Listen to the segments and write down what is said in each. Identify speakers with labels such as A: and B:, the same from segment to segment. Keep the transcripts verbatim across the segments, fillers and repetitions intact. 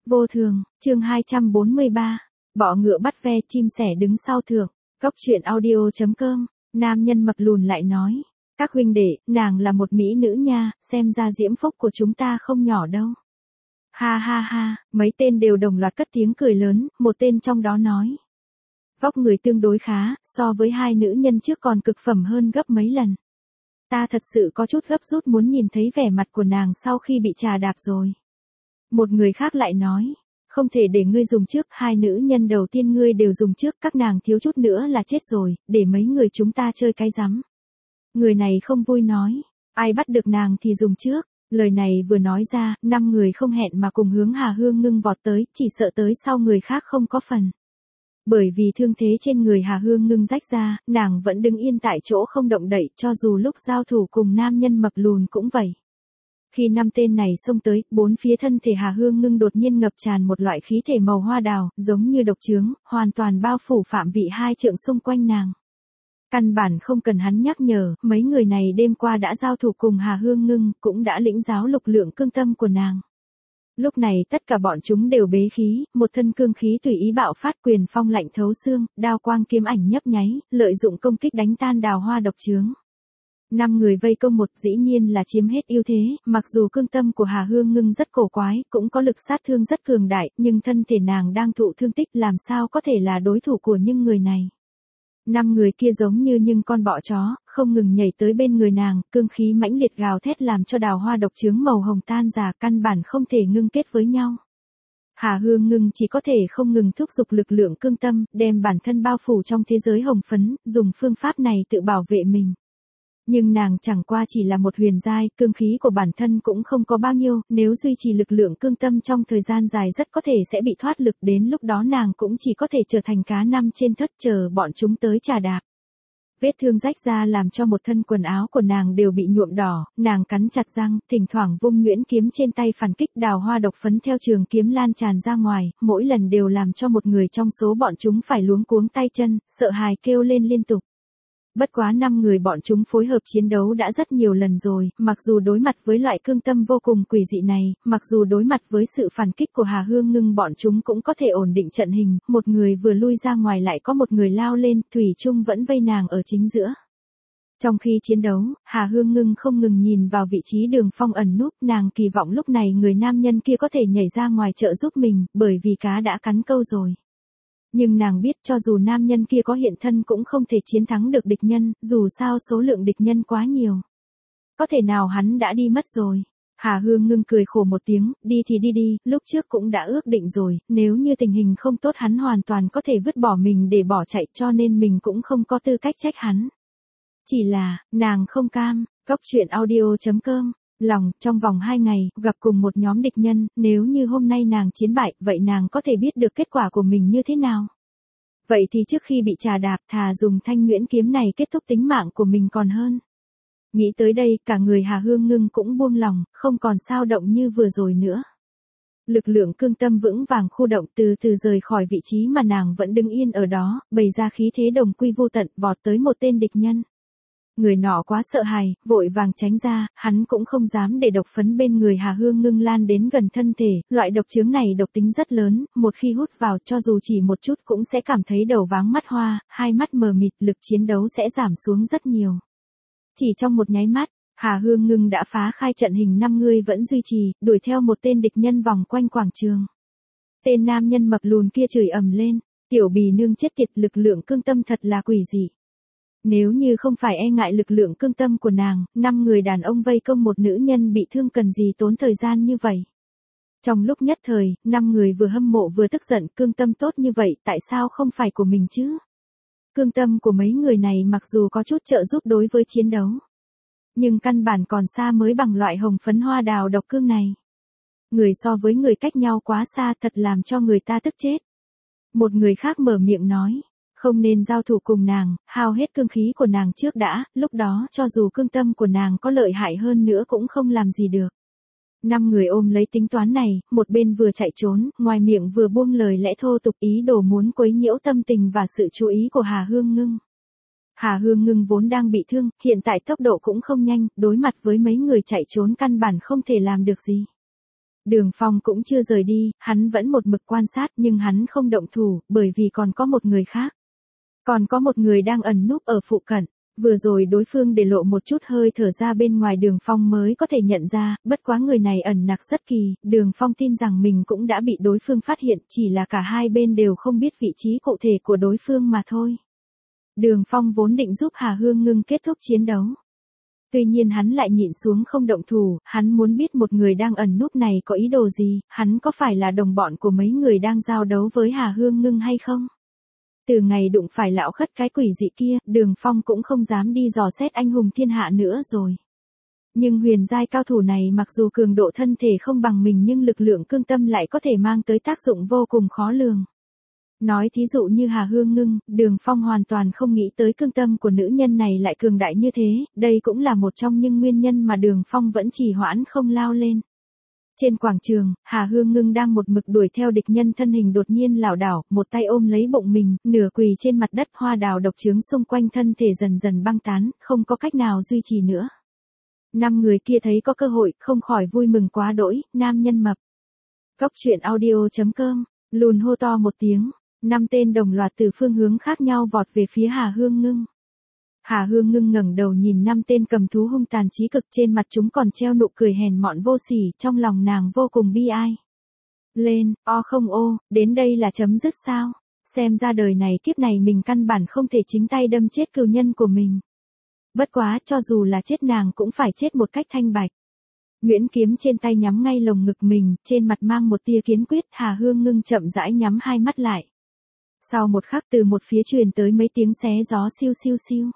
A: Vô thường, chương hai trăm bốn mươi ba. Bọ ngựa bắt ve, chim sẻ đứng sau thượng. Cốc truyện audio chấm com. Nam nhân mập lùn lại nói. Các huynh đệ, nàng là một mỹ nữ nha, xem ra diễm phúc của chúng ta không nhỏ đâu. Ha ha ha, mấy tên đều đồng loạt cất tiếng cười lớn, một tên trong đó nói. Vóc người tương đối khá, so với hai nữ nhân trước còn cực phẩm hơn gấp mấy lần. Ta thật sự có chút gấp rút muốn nhìn thấy vẻ mặt của nàng sau khi bị trà đạp rồi. Một người khác lại nói, không thể để ngươi dùng trước, hai nữ nhân đầu tiên ngươi đều dùng trước, các nàng thiếu chút nữa là chết rồi, để mấy người chúng ta chơi cái rắm. Người này không vui nói, ai bắt được nàng thì dùng trước. Lời này vừa nói ra, năm người không hẹn mà cùng hướng Hà Hương Ngưng vọt tới, chỉ sợ tới sau người khác không có phần. Bởi vì thương thế trên người Hà Hương Ngưng rách ra, nàng vẫn đứng yên tại chỗ không động đậy, cho dù lúc giao thủ cùng nam nhân mập lùn cũng vậy. Khi năm tên này xông tới, bốn phía thân thể Hà Hương Ngưng đột nhiên ngập tràn một loại khí thể màu hoa đào, giống như độc chướng, hoàn toàn bao phủ phạm vị hai trượng xung quanh nàng. Căn bản không cần hắn nhắc nhở, mấy người này đêm qua đã giao thủ cùng Hà Hương Ngưng, cũng đã lĩnh giáo lực lượng cương tâm của nàng. Lúc này tất cả bọn chúng đều bế khí, một thân cương khí tùy ý bạo phát, quyền phong lạnh thấu xương, đao quang kiếm ảnh nhấp nháy, lợi dụng công kích đánh tan đào hoa độc chướng. Năm người vây công một, dĩ nhiên là chiếm hết ưu thế, mặc dù cương tâm của Hà Hương Ngưng rất cổ quái, cũng có lực sát thương rất cường đại, nhưng thân thể nàng đang thụ thương tích, làm sao có thể là đối thủ của những người này. Năm người kia giống như những con bọ chó, không ngừng nhảy tới bên người nàng, cương khí mãnh liệt gào thét làm cho đào hoa độc chướng màu hồng tan rã, căn bản không thể ngưng kết với nhau. Hà Hương Ngưng chỉ có thể không ngừng thúc giục lực lượng cương tâm, đem bản thân bao phủ trong thế giới hồng phấn, dùng phương pháp này tự bảo vệ mình. Nhưng nàng chẳng qua chỉ là một huyền giai, cương khí của bản thân cũng không có bao nhiêu, nếu duy trì lực lượng cương tâm trong thời gian dài rất có thể sẽ bị thoát lực, đến lúc đó nàng cũng chỉ có thể trở thành cá nằm trên thớt chờ bọn chúng tới trà đạp. Vết thương rách ra làm cho một thân quần áo của nàng đều bị nhuộm đỏ, nàng cắn chặt răng, thỉnh thoảng vung nhuyễn kiếm trên tay phản kích, đào hoa độc phấn theo trường kiếm lan tràn ra ngoài, mỗi lần đều làm cho một người trong số bọn chúng phải luống cuống tay chân, sợ hãi kêu lên liên tục. Bất quá năm người bọn chúng phối hợp chiến đấu đã rất nhiều lần rồi, mặc dù đối mặt với loại cương tâm vô cùng quỷ dị này, mặc dù đối mặt với sự phản kích của Hà Hương Ngưng bọn chúng cũng có thể ổn định trận hình, một người vừa lui ra ngoài lại có một người lao lên, thủy chung vẫn vây nàng ở chính giữa. Trong khi chiến đấu, Hà Hương Ngưng không ngừng nhìn vào vị trí Đường Phong ẩn núp, nàng kỳ vọng lúc này người nam nhân kia có thể nhảy ra ngoài trợ giúp mình, bởi vì cá đã cắn câu rồi. Nhưng nàng biết cho dù nam nhân kia có hiện thân cũng không thể chiến thắng được địch nhân, dù sao số lượng địch nhân quá nhiều. Có thể nào hắn đã đi mất rồi. Hà Hương Ngưng cười khổ một tiếng, đi thì đi đi, lúc trước cũng đã ước định rồi, nếu như tình hình không tốt hắn hoàn toàn có thể vứt bỏ mình để bỏ chạy, cho nên mình cũng không có tư cách trách hắn. Chỉ là, nàng không cam. Cốc truyện audio chấm com. Lòng, trong vòng hai ngày, gặp cùng một nhóm địch nhân, nếu như hôm nay nàng chiến bại, vậy nàng có thể biết được kết quả của mình như thế nào. Vậy thì trước khi bị trà đạp, thà dùng thanh nhuyễn kiếm này kết thúc tính mạng của mình còn hơn. Nghĩ tới đây, cả người Hà Hương Ngưng cũng buông lòng, không còn sao động như vừa rồi nữa. Lực lượng cương tâm vững vàng khu động, từ từ rời khỏi vị trí mà nàng vẫn đứng yên ở đó, bày ra khí thế đồng quy vô tận, vọt tới một tên địch nhân. Người nọ quá sợ hãi, vội vàng tránh ra, hắn cũng không dám để độc phấn bên người Hà Hương Ngưng lan đến gần thân thể, loại độc chướng này độc tính rất lớn, một khi hút vào cho dù chỉ một chút cũng sẽ cảm thấy đầu váng mắt hoa, hai mắt mờ mịt, lực chiến đấu sẽ giảm xuống rất nhiều. Chỉ trong một nháy mắt, Hà Hương Ngưng đã phá khai trận hình, năm người vẫn duy trì, đuổi theo một tên địch nhân vòng quanh quảng trường. Tên nam nhân mập lùn kia chửi ầm lên, tiểu bì nương chết tiệt, lực lượng cương tâm thật là quỷ dị. Nếu như không phải e ngại lực lượng cương tâm của nàng, năm người đàn ông vây công một nữ nhân bị thương cần gì tốn thời gian như vậy. Trong lúc nhất thời, năm người vừa hâm mộ vừa tức giận, cương tâm tốt như vậy, tại sao không phải của mình chứ? Cương tâm của mấy người này mặc dù có chút trợ giúp đối với chiến đấu, nhưng căn bản còn xa mới bằng loại hồng phấn hoa đào độc cương này. Người so với người cách nhau quá xa, thật làm cho người ta tức chết. Một người khác mở miệng nói. Không nên giao thủ cùng nàng, hao hết cương khí của nàng trước đã, lúc đó cho dù cương tâm của nàng có lợi hại hơn nữa cũng không làm gì được. Năm người ôm lấy tính toán này, một bên vừa chạy trốn, ngoài miệng vừa buông lời lẽ thô tục, ý đồ muốn quấy nhiễu tâm tình và sự chú ý của Hà Hương Ngưng. Hà Hương Ngưng vốn đang bị thương, hiện tại tốc độ cũng không nhanh, đối mặt với mấy người chạy trốn căn bản không thể làm được gì. Đường Phong cũng chưa rời đi, hắn vẫn một mực quan sát nhưng hắn không động thủ, bởi vì còn có một người khác. Còn có một người đang ẩn núp ở phụ cận. Vừa rồi đối phương để lộ một chút hơi thở ra bên ngoài Đường Phong mới có thể nhận ra, bất quá người này ẩn nặc rất kỳ, Đường Phong tin rằng mình cũng đã bị đối phương phát hiện, chỉ là cả hai bên đều không biết vị trí cụ thể của đối phương mà thôi. Đường Phong vốn định giúp Hà Hương Ngưng kết thúc chiến đấu. Tuy nhiên hắn lại nhịn xuống không động thủ, hắn muốn biết một người đang ẩn núp này có ý đồ gì, hắn có phải là đồng bọn của mấy người đang giao đấu với Hà Hương Ngưng hay không? Từ ngày đụng phải lão khất cái quỷ dị kia, Đường Phong cũng không dám đi dò xét anh hùng thiên hạ nữa rồi. Nhưng huyền giai cao thủ này mặc dù cường độ thân thể không bằng mình nhưng lực lượng cương tâm lại có thể mang tới tác dụng vô cùng khó lường. Nói thí dụ như Hà Hương Ngưng, Đường Phong hoàn toàn không nghĩ tới cương tâm của nữ nhân này lại cường đại như thế, đây cũng là một trong những nguyên nhân mà Đường Phong vẫn trì hoãn không lao lên. Trên quảng trường, Hà Hương Ngưng đang một mực đuổi theo địch nhân thân hình đột nhiên lảo đảo, một tay ôm lấy bụng mình, nửa quỳ trên mặt đất hoa đào độc trướng xung quanh thân thể dần dần băng tán, không có cách nào duy trì nữa. Năm người kia thấy có cơ hội, không khỏi vui mừng quá đỗi, nam nhân mập. Cốc truyện audio chấm com, lùn hô to một tiếng, năm tên đồng loạt từ phương hướng khác nhau vọt về phía Hà Hương Ngưng. Hà Hương Ngưng ngẩng đầu nhìn năm tên cầm thú hung tàn chí cực, trên mặt chúng còn treo nụ cười hèn mọn vô sỉ, trong lòng nàng vô cùng bi ai. Lên, o không ô, đến đây là chấm dứt sao? Xem ra đời này kiếp này mình căn bản không thể chính tay đâm chết cừu nhân của mình. Bất quá, cho dù là chết nàng cũng phải chết một cách thanh bạch. Nguyễn kiếm trên tay nhắm ngay lồng ngực mình, trên mặt mang một tia kiến quyết, Hà Hương Ngưng chậm rãi nhắm hai mắt lại. Sau một khắc từ một phía truyền tới mấy tiếng xé gió siêu siêu siêu.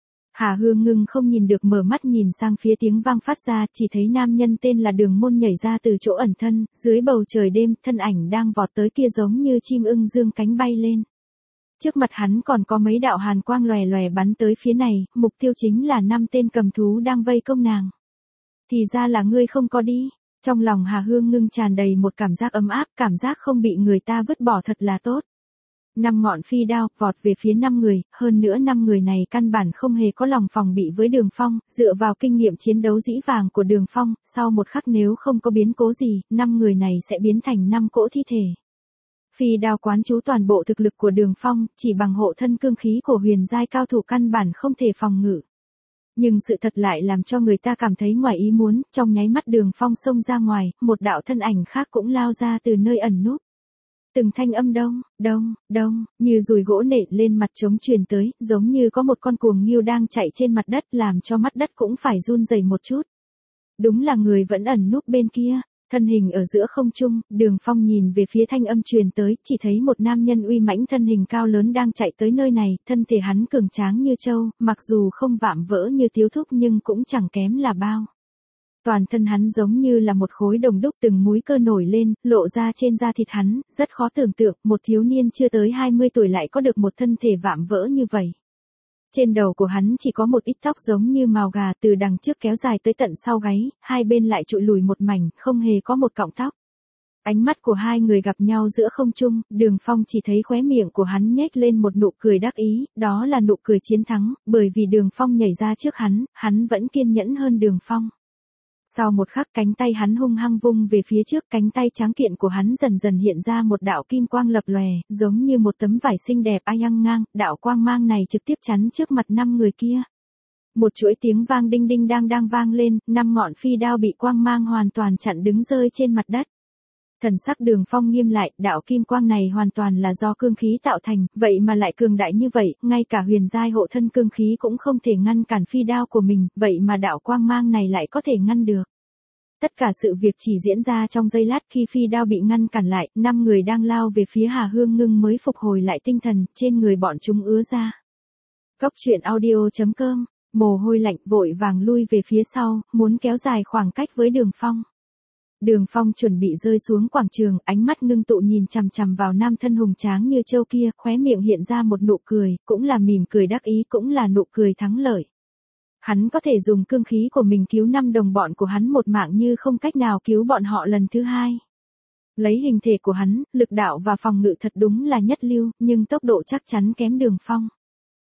A: Hà Hương Ngưng không nhìn được mở mắt nhìn sang phía tiếng vang phát ra, chỉ thấy nam nhân tên là Đường Môn nhảy ra từ chỗ ẩn thân, dưới bầu trời đêm, thân ảnh đang vọt tới kia giống như chim ưng dương cánh bay lên. Trước mặt hắn còn có mấy đạo hàn quang lòe lòe bắn tới phía này, mục tiêu chính là năm tên cầm thú đang vây công nàng. Thì ra là ngươi không có đi. Trong lòng Hà Hương Ngưng tràn đầy một cảm giác ấm áp, cảm giác không bị người ta vứt bỏ thật là tốt. Năm ngọn phi đao vọt về phía năm người, hơn nữa năm người này căn bản không hề có lòng phòng bị với Đường Phong, dựa vào kinh nghiệm chiến đấu dĩ vàng của Đường Phong, sau một khắc nếu không có biến cố gì, năm người này sẽ biến thành năm cỗ thi thể. Phi đao quán trú toàn bộ thực lực của Đường Phong, chỉ bằng hộ thân cương khí của huyền giai cao thủ căn bản không thể phòng ngự. Nhưng sự thật lại làm cho người ta cảm thấy ngoài ý muốn, trong nháy mắt Đường Phong xông ra ngoài, một đạo thân ảnh khác cũng lao ra từ nơi ẩn núp. Từng thanh âm đông, đông, đông, như dùi gỗ nện lên mặt trống truyền tới, giống như có một con cuồng nghêu đang chạy trên mặt đất làm cho mắt đất cũng phải run rẩy một chút. Đúng là người vẫn ẩn núp bên kia, thân hình ở giữa không trung, Đường Phong nhìn về phía thanh âm truyền tới, chỉ thấy một nam nhân uy mãnh thân hình cao lớn đang chạy tới nơi này, thân thể hắn cường tráng như trâu, mặc dù không vạm vỡ như Tiếu Thúc nhưng cũng chẳng kém là bao. Toàn thân hắn giống như là một khối đồng đúc từng múi cơ nổi lên, lộ ra trên da thịt hắn, rất khó tưởng tượng, một thiếu niên chưa tới hai mươi tuổi lại có được một thân thể vạm vỡ như vậy. Trên đầu của hắn chỉ có một ít tóc giống như mào gà từ đằng trước kéo dài tới tận sau gáy, hai bên lại trụi lùi một mảnh, không hề có một cọng tóc. Ánh mắt của hai người gặp nhau giữa không trung, Đường Phong chỉ thấy khóe miệng của hắn nhếch lên một nụ cười đắc ý, đó là nụ cười chiến thắng, bởi vì Đường Phong nhảy ra trước hắn, hắn vẫn kiên nhẫn hơn Đường Phong. Sau một khắc cánh tay hắn hung hăng vung về phía trước, cánh tay trắng kiện của hắn dần dần hiện ra một đạo kim quang lập lòe, giống như một tấm vải xinh đẹp ai ăng ngang, đạo quang mang này trực tiếp chắn trước mặt năm người kia. Một chuỗi tiếng vang đinh đinh đang đang vang lên, năm ngọn phi đao bị quang mang hoàn toàn chặn đứng rơi trên mặt đất. Thần sắc Đường Phong nghiêm lại, đạo kim quang này hoàn toàn là do cương khí tạo thành, vậy mà lại cường đại như vậy, ngay cả huyền giai hộ thân cương khí cũng không thể ngăn cản phi đao của mình, vậy mà đạo quang mang này lại có thể ngăn được. Tất cả sự việc chỉ diễn ra trong giây lát, khi phi đao bị ngăn cản lại, năm người đang lao về phía Hà Hương Ngưng mới phục hồi lại tinh thần, trên người bọn chúng ứa ra. Cốc truyện audio chấm com, mồ hôi lạnh vội vàng lui về phía sau, muốn kéo dài khoảng cách với Đường Phong. Đường Phong chuẩn bị rơi xuống quảng trường, ánh mắt ngưng tụ nhìn chằm chằm vào nam thân hùng tráng như trâu kia, khóe miệng hiện ra một nụ cười, cũng là mỉm cười đắc ý, cũng là nụ cười thắng lợi. Hắn có thể dùng cương khí của mình cứu năm đồng bọn của hắn một mạng như không cách nào cứu bọn họ lần thứ hai. Lấy hình thể của hắn, lực đạo và phòng ngự thật đúng là nhất lưu, nhưng tốc độ chắc chắn kém Đường Phong.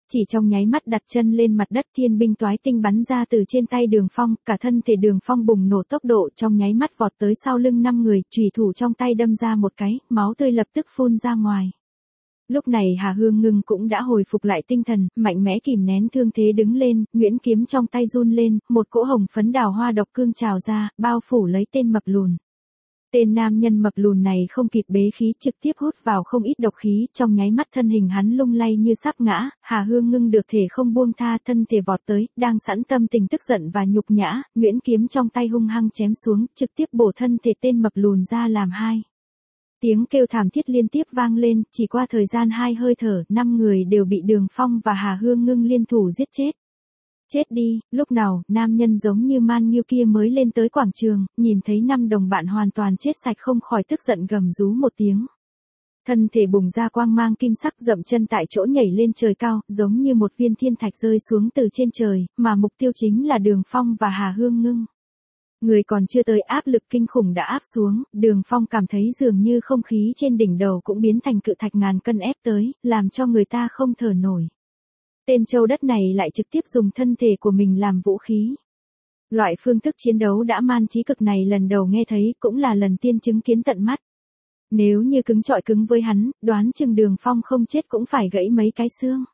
A: Chỉ trong nháy mắt đặt chân lên mặt đất, thiên binh toái tinh bắn ra từ trên tay Đường Phong, cả thân thể Đường Phong bùng nổ tốc độ, trong nháy mắt vọt tới sau lưng năm người, chùy thủ trong tay đâm ra một cái, máu tươi lập tức phun ra ngoài. Lúc này Hà Hương Ngưng cũng đã hồi phục lại tinh thần, mạnh mẽ kìm nén thương thế đứng lên, nhuyễn kiếm trong tay run lên, một cỗ hồng phấn đào hoa độc cương trào ra, bao phủ lấy tên mập lùn. Tên nam nhân mập lùn này không kịp bế khí, trực tiếp hút vào không ít độc khí, trong nháy mắt thân hình hắn lung lay như sắp ngã. Hà Hương Ngưng được thể không buông tha, thân thể vọt tới, đang sẵn tâm tình tức giận và nhục nhã, nhuyễn kiếm trong tay hung hăng chém xuống, trực tiếp bổ thân thể tên mập lùn ra làm hai. Tiếng kêu thảm thiết liên tiếp vang lên, chỉ qua thời gian hai hơi thở, năm người đều bị Đường Phong và Hà Hương Ngưng liên thủ giết chết. Chết đi, lúc nào, nam nhân giống như man nghiêu kia mới lên tới quảng trường, nhìn thấy năm đồng bạn hoàn toàn chết sạch không khỏi tức giận gầm rú một tiếng. Thân thể bùng ra quang mang kim sắc, dậm chân tại chỗ nhảy lên trời cao, giống như một viên thiên thạch rơi xuống từ trên trời, mà mục tiêu chính là Đường Phong và Hà Hương Ngưng. Người còn chưa tới, áp lực kinh khủng đã áp xuống, Đường Phong cảm thấy dường như không khí trên đỉnh đầu cũng biến thành cự thạch ngàn cân ép tới, làm cho người ta không thở nổi. Tên châu đất này lại trực tiếp dùng thân thể của mình làm vũ khí. Loại phương thức chiến đấu đã man trí cực này lần đầu nghe thấy, cũng là lần tiên chứng kiến tận mắt. Nếu như cứng trọi cứng với hắn, đoán chừng Đường Phong không chết cũng phải gãy mấy cái xương.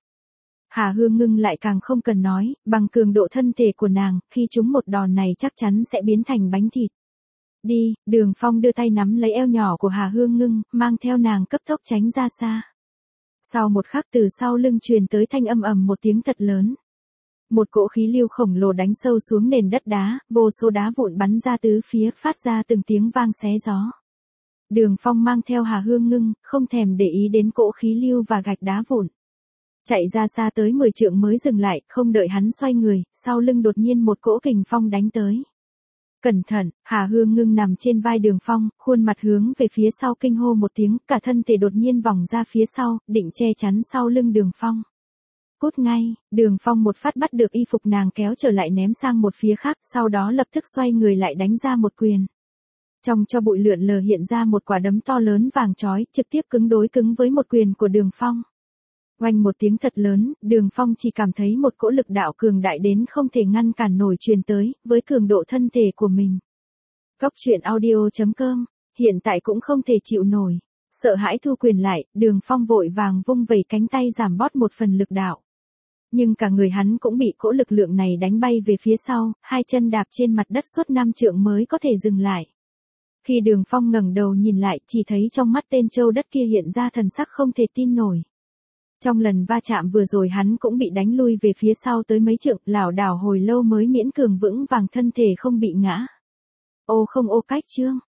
A: Hà Hương Ngưng lại càng không cần nói, bằng cường độ thân thể của nàng, khi trúng một đòn này chắc chắn sẽ biến thành bánh thịt. Đi, Đường Phong đưa tay nắm lấy eo nhỏ của Hà Hương Ngưng, mang theo nàng cấp tốc tránh ra xa. Sau một khắc, từ sau lưng truyền tới thanh âm ầm một tiếng thật lớn. Một cỗ khí lưu khổng lồ đánh sâu xuống nền đất đá, vô số đá vụn bắn ra tứ phía, phát ra từng tiếng vang xé gió. Đường Phong mang theo Hà Hương Ngưng, không thèm để ý đến cỗ khí lưu và gạch đá vụn. Chạy ra xa tới mười trượng mới dừng lại, không đợi hắn xoay người, sau lưng đột nhiên một cỗ kình phong đánh tới. Cẩn thận, Hà Hương Ngưng nằm trên vai Đường Phong, khuôn mặt hướng về phía sau kinh hô một tiếng, cả thân thể đột nhiên vòng ra phía sau, định che chắn sau lưng Đường Phong. Cút ngay, Đường Phong một phát bắt được y phục nàng kéo trở lại ném sang một phía khác, sau đó lập tức xoay người lại đánh ra một quyền. Trong cho bụi lượn lờ hiện ra một quả đấm to lớn vàng chói, trực tiếp cứng đối cứng với một quyền của Đường Phong. Oanh một tiếng thật lớn, Đường Phong chỉ cảm thấy một cỗ lực đạo cường đại đến không thể ngăn cản nổi truyền tới, với cường độ thân thể của mình. Góc truyện audio chấm com, hiện tại cũng không thể chịu nổi. Sợ hãi thu quyền lại, Đường Phong vội vàng vung vẩy cánh tay giảm bót một phần lực đạo. Nhưng cả người hắn cũng bị cỗ lực lượng này đánh bay về phía sau, hai chân đạp trên mặt đất suốt năm trượng mới có thể dừng lại. Khi Đường Phong ngẩng đầu nhìn lại, chỉ thấy trong mắt tên châu đất kia hiện ra thần sắc không thể tin nổi. Trong lần va chạm vừa rồi hắn cũng bị đánh lui về phía sau tới mấy trượng, lảo đảo hồi lâu mới miễn cường vững vàng thân thể không bị ngã. Ô không ô cách chương.